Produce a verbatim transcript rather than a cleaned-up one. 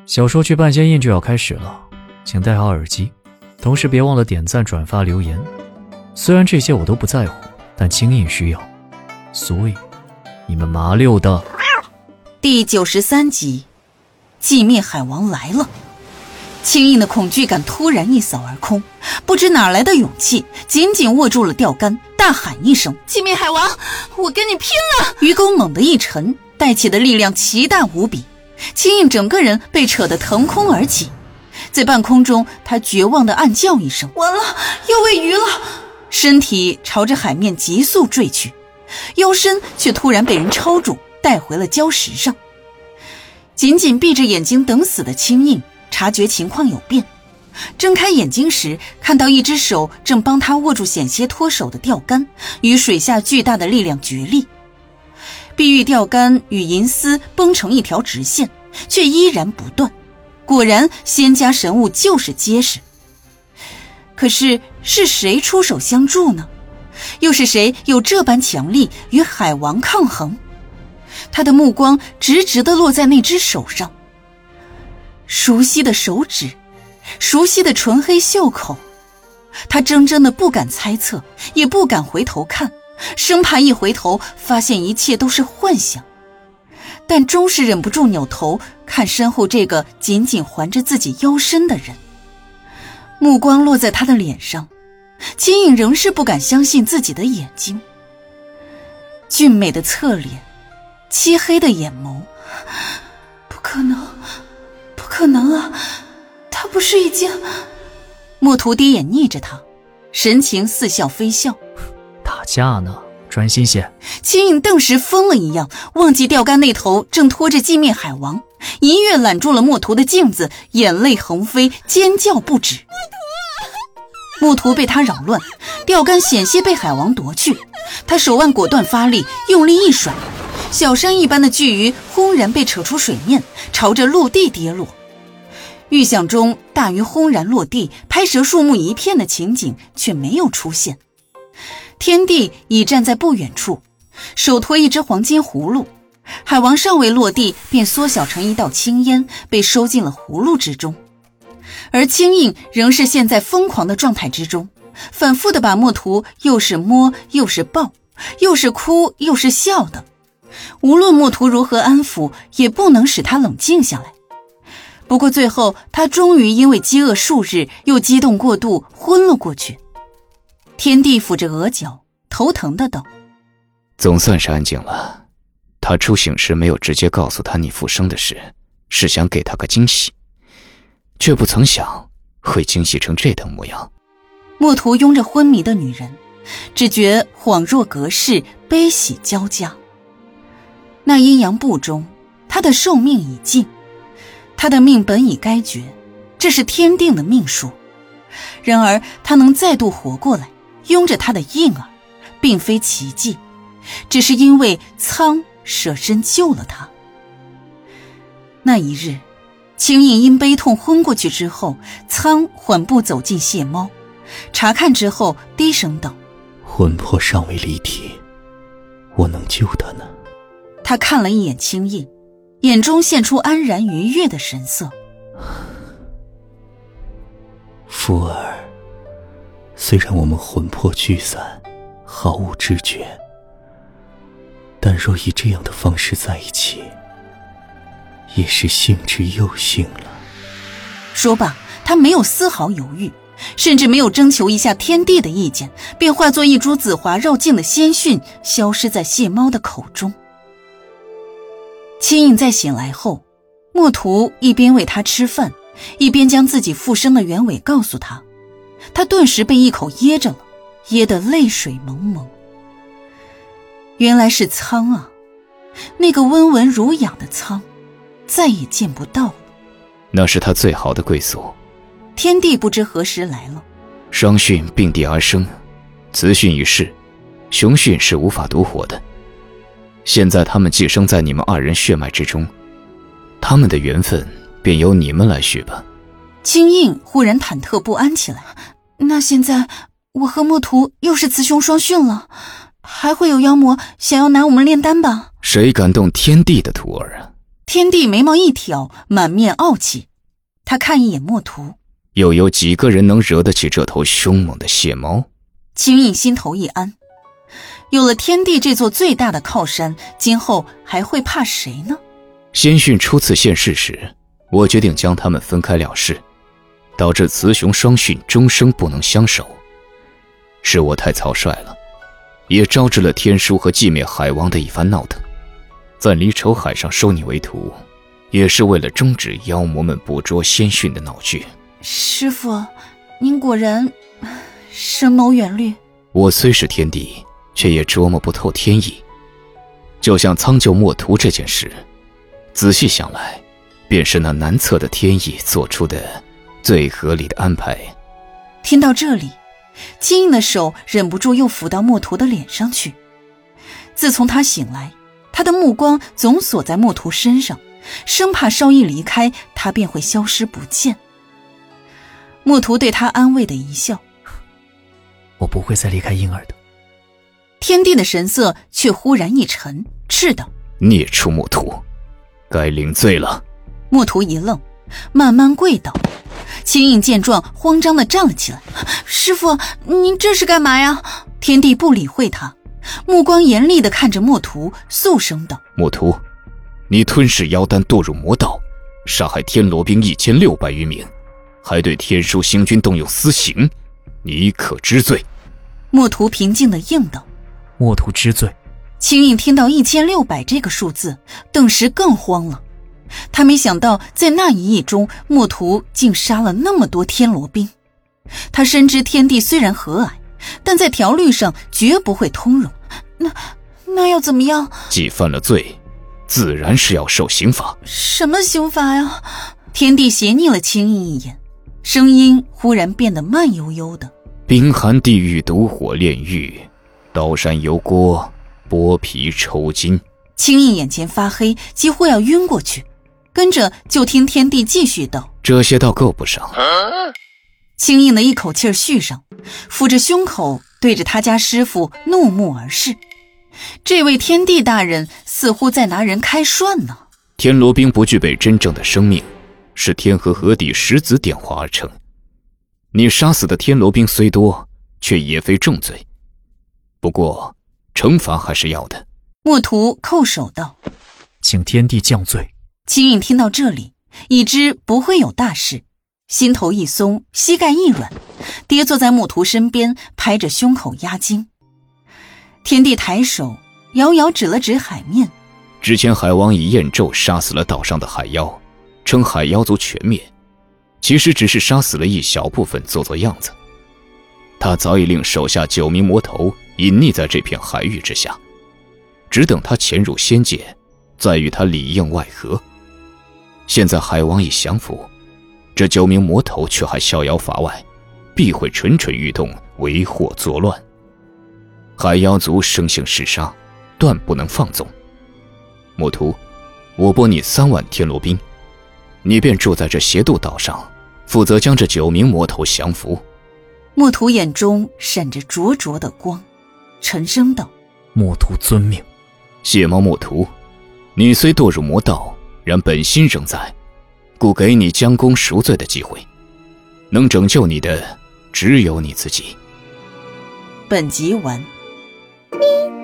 小说剧半仙印就要开始了，请戴好耳机，同时别忘了点赞、转发、留言。虽然这些我都不在乎，但清印需要，所以你们麻溜的。 第九十三集，寂灭海王来了。清印的恐惧感突然一扫而空，不知哪来的勇气，紧紧握住了钓竿，大喊一声： 寂灭海王，我跟你拼了！ 鱼钩猛地一沉，带起的力量奇大无比，清印整个人被扯得腾空而起。在半空中，他绝望地暗叫一声： 完了，要喂鱼了！ 身体朝着海面急速坠去，腰身却突然被人抄住，带回了礁石上。紧紧闭着眼睛等死的清印察觉情况有变，睁开眼睛时，看到一只手正帮他握住险些脱手的钓竿，与水下巨大的力量角力。碧玉钓竿与银丝绷成一条直线，却依然不断。果然，仙家神物就是结实。可是，是谁出手相助呢？又是谁有这般强力与海王抗衡？他的目光直直地落在那只手上，熟悉的手指，熟悉的纯黑袖口。他怔怔的不敢猜测，也不敢回头看，生怕一回头发现一切都是幻想，但终是忍不住扭头看身后这个紧紧环着自己腰身的人。目光落在他的脸上，清印仍是不敢相信自己的眼睛。俊美的侧脸，漆黑的眼眸， 不可能，不可能啊！他不是已经…… 墨图低眼睨着他，神情似笑非笑。 打架呢，专心些。 清印顿时疯了一样，忘记钓竿那头正拖着寂灭海王，一跃揽住了墨图的镜子，眼泪横飞，尖叫不止。墨图被他扰乱，钓竿险些被海王夺去，他手腕果断发力，用力一甩，小山一般的巨鱼轰然被扯出水面，朝着陆地跌落。预想中大鱼轰然落地，拍折树木一片的情景却没有出现。天帝已站在不远处，手托一只黄金葫芦，海王尚未落地，便缩小成一道青烟，被收进了葫芦之中。而清印仍是陷在疯狂的状态之中，反复地把墨图又是摸又是抱，又是哭又是笑的。无论墨图如何安抚，也不能使他冷静下来。不过最后，他终于因为饥饿数日，又激动过度，昏了过去。天帝抚着额角，头疼的等。 总算是安静了。他出醒时没有直接告诉他你复生的事，是想给他个惊喜，却不曾想会惊喜成这等模样。 墨图拥着昏迷的女人，只觉恍若隔世，悲喜交加。那阴阳部中，他的寿命已尽，他的命本已该绝，这是天定的命数。然而他能再度活过来，拥着他的印儿，并非奇迹，只是因为苍舍身救了他。那一日，清印因悲痛昏过去之后，苍缓步走进蟹猫，查看之后低声道： 魂魄尚未离体，我能救他呢。 他看了一眼清印，眼中现出安然愉悦的神色。 福儿，虽然我们魂魄聚散，毫无知觉，但若以这样的方式在一起，也是幸之又幸了。 说罢，他没有丝毫犹豫，甚至没有征求一下天帝的意见，便化作一株紫华绕境的仙讯，消失在蟹猫的口中。清印在醒来后，墨图一边喂他吃饭，一边将自己复生的原委告诉他。他顿时被一口噎着了，噎得泪水蒙蒙。原来是苍啊，那个温文儒雅的苍，再也见不到了。 那是他最好的归宿。 天帝不知何时来了， 双训并蒂而生，雌训于世，雄训是无法独活的。现在他们寄生在你们二人血脉之中，他们的缘分便由你们来续吧。 清印忽然忐忑不安起来。那现在我和墨图又是雌雄双训了，还会有妖魔想要拿我们炼丹吧？ 谁敢动天帝的徒儿啊？ 天帝眉毛一挑，满面傲气。他看一眼墨图， 又有几个人能惹得起这头凶猛的血猫？ 青印心头一安，有了天帝这座最大的靠山，今后还会怕谁呢？ 先训初次现世时，我决定将他们分开了事，导致雌雄双训终生不能相守。是我太草率了，也招致了天书和寂灭海王的一番闹腾。在离愁海上收你为徒，也是为了终止妖魔们捕捉先训的闹剧。 师父，您果然深谋远虑。 我虽是天帝，却也琢磨不透天意。就像苍救墨图这件事，仔细想来，便是那难测的天意做出的最合理的安排。 听到这里，青印的手忍不住又抚到墨图的脸上去。自从他醒来，他的目光总锁在墨图身上，生怕稍一离开，他便会消失不见。墨图对他安慰的一笑， 我不会再离开婴儿的。 天帝的神色却忽然一沉，斥道： 孽畜墨图，该领罪了。 墨图一愣，慢慢跪倒。青印见状，慌张地站了起来。 师父，您这是干嘛呀？ 天帝不理会他，目光严厉地看着墨图，肃声道： 墨图，你吞噬妖丹，堕入魔道，杀害天罗兵一千六百余名，还对天书星君动用私刑，你可知罪？ 墨图平静地应道： 墨图知罪。 青印听到一千六百这个数字，顿时更慌了。他没想到在那一役中，墨图竟杀了那么多天罗兵。他深知天帝虽然和蔼，但在条律上绝不会通融。 那那要怎么样？ 既犯了罪，自然是要受刑罚。 什么刑罚呀？ 天帝斜睨了青印一眼，声音忽然变得慢悠悠的： 冰寒地狱，毒火炼狱，刀山油锅，剥皮抽筋。 青印眼前发黑，几乎要晕过去。跟着就听天帝继续道： 这些倒够不上。 青印的一口气续上，抚着胸口，对着他家师傅怒目而视。这位天帝大人似乎在拿人开涮呢。 天罗兵不具备真正的生命，是天和河地石子点化而成。你杀死的天罗兵虽多，却也非重罪。不过惩罚还是要的。 墨图叩首道： 请天帝降罪。 青印听到这里，已知不会有大事，心头一松，膝盖一软，跌坐在墨图身边，拍着胸口压惊。天帝抬手遥遥指了指海面， 之前海王以焰咒杀死了岛上的海妖，称海妖族全灭，其实只是杀死了一小部分做做样子。他早已令手下九名魔头隐匿在这片海域之下，只等他潜入仙界，再与他里应外合。现在海王已降服，这九名魔头却还逍遥法外，必会蠢蠢欲动，为祸作乱。海妖族生性嗜杀，断不能放纵。墨图，我拨你三万天罗兵，你便住在这邪渡岛上，负责将这九名魔头降服。 墨图眼中闪着灼灼的光，沉声道： 墨图遵命。 血猫墨图，你虽堕入魔道，然本心仍在，故给你将功赎罪的机会。能拯救你的，只有你自己。 本集完。 咪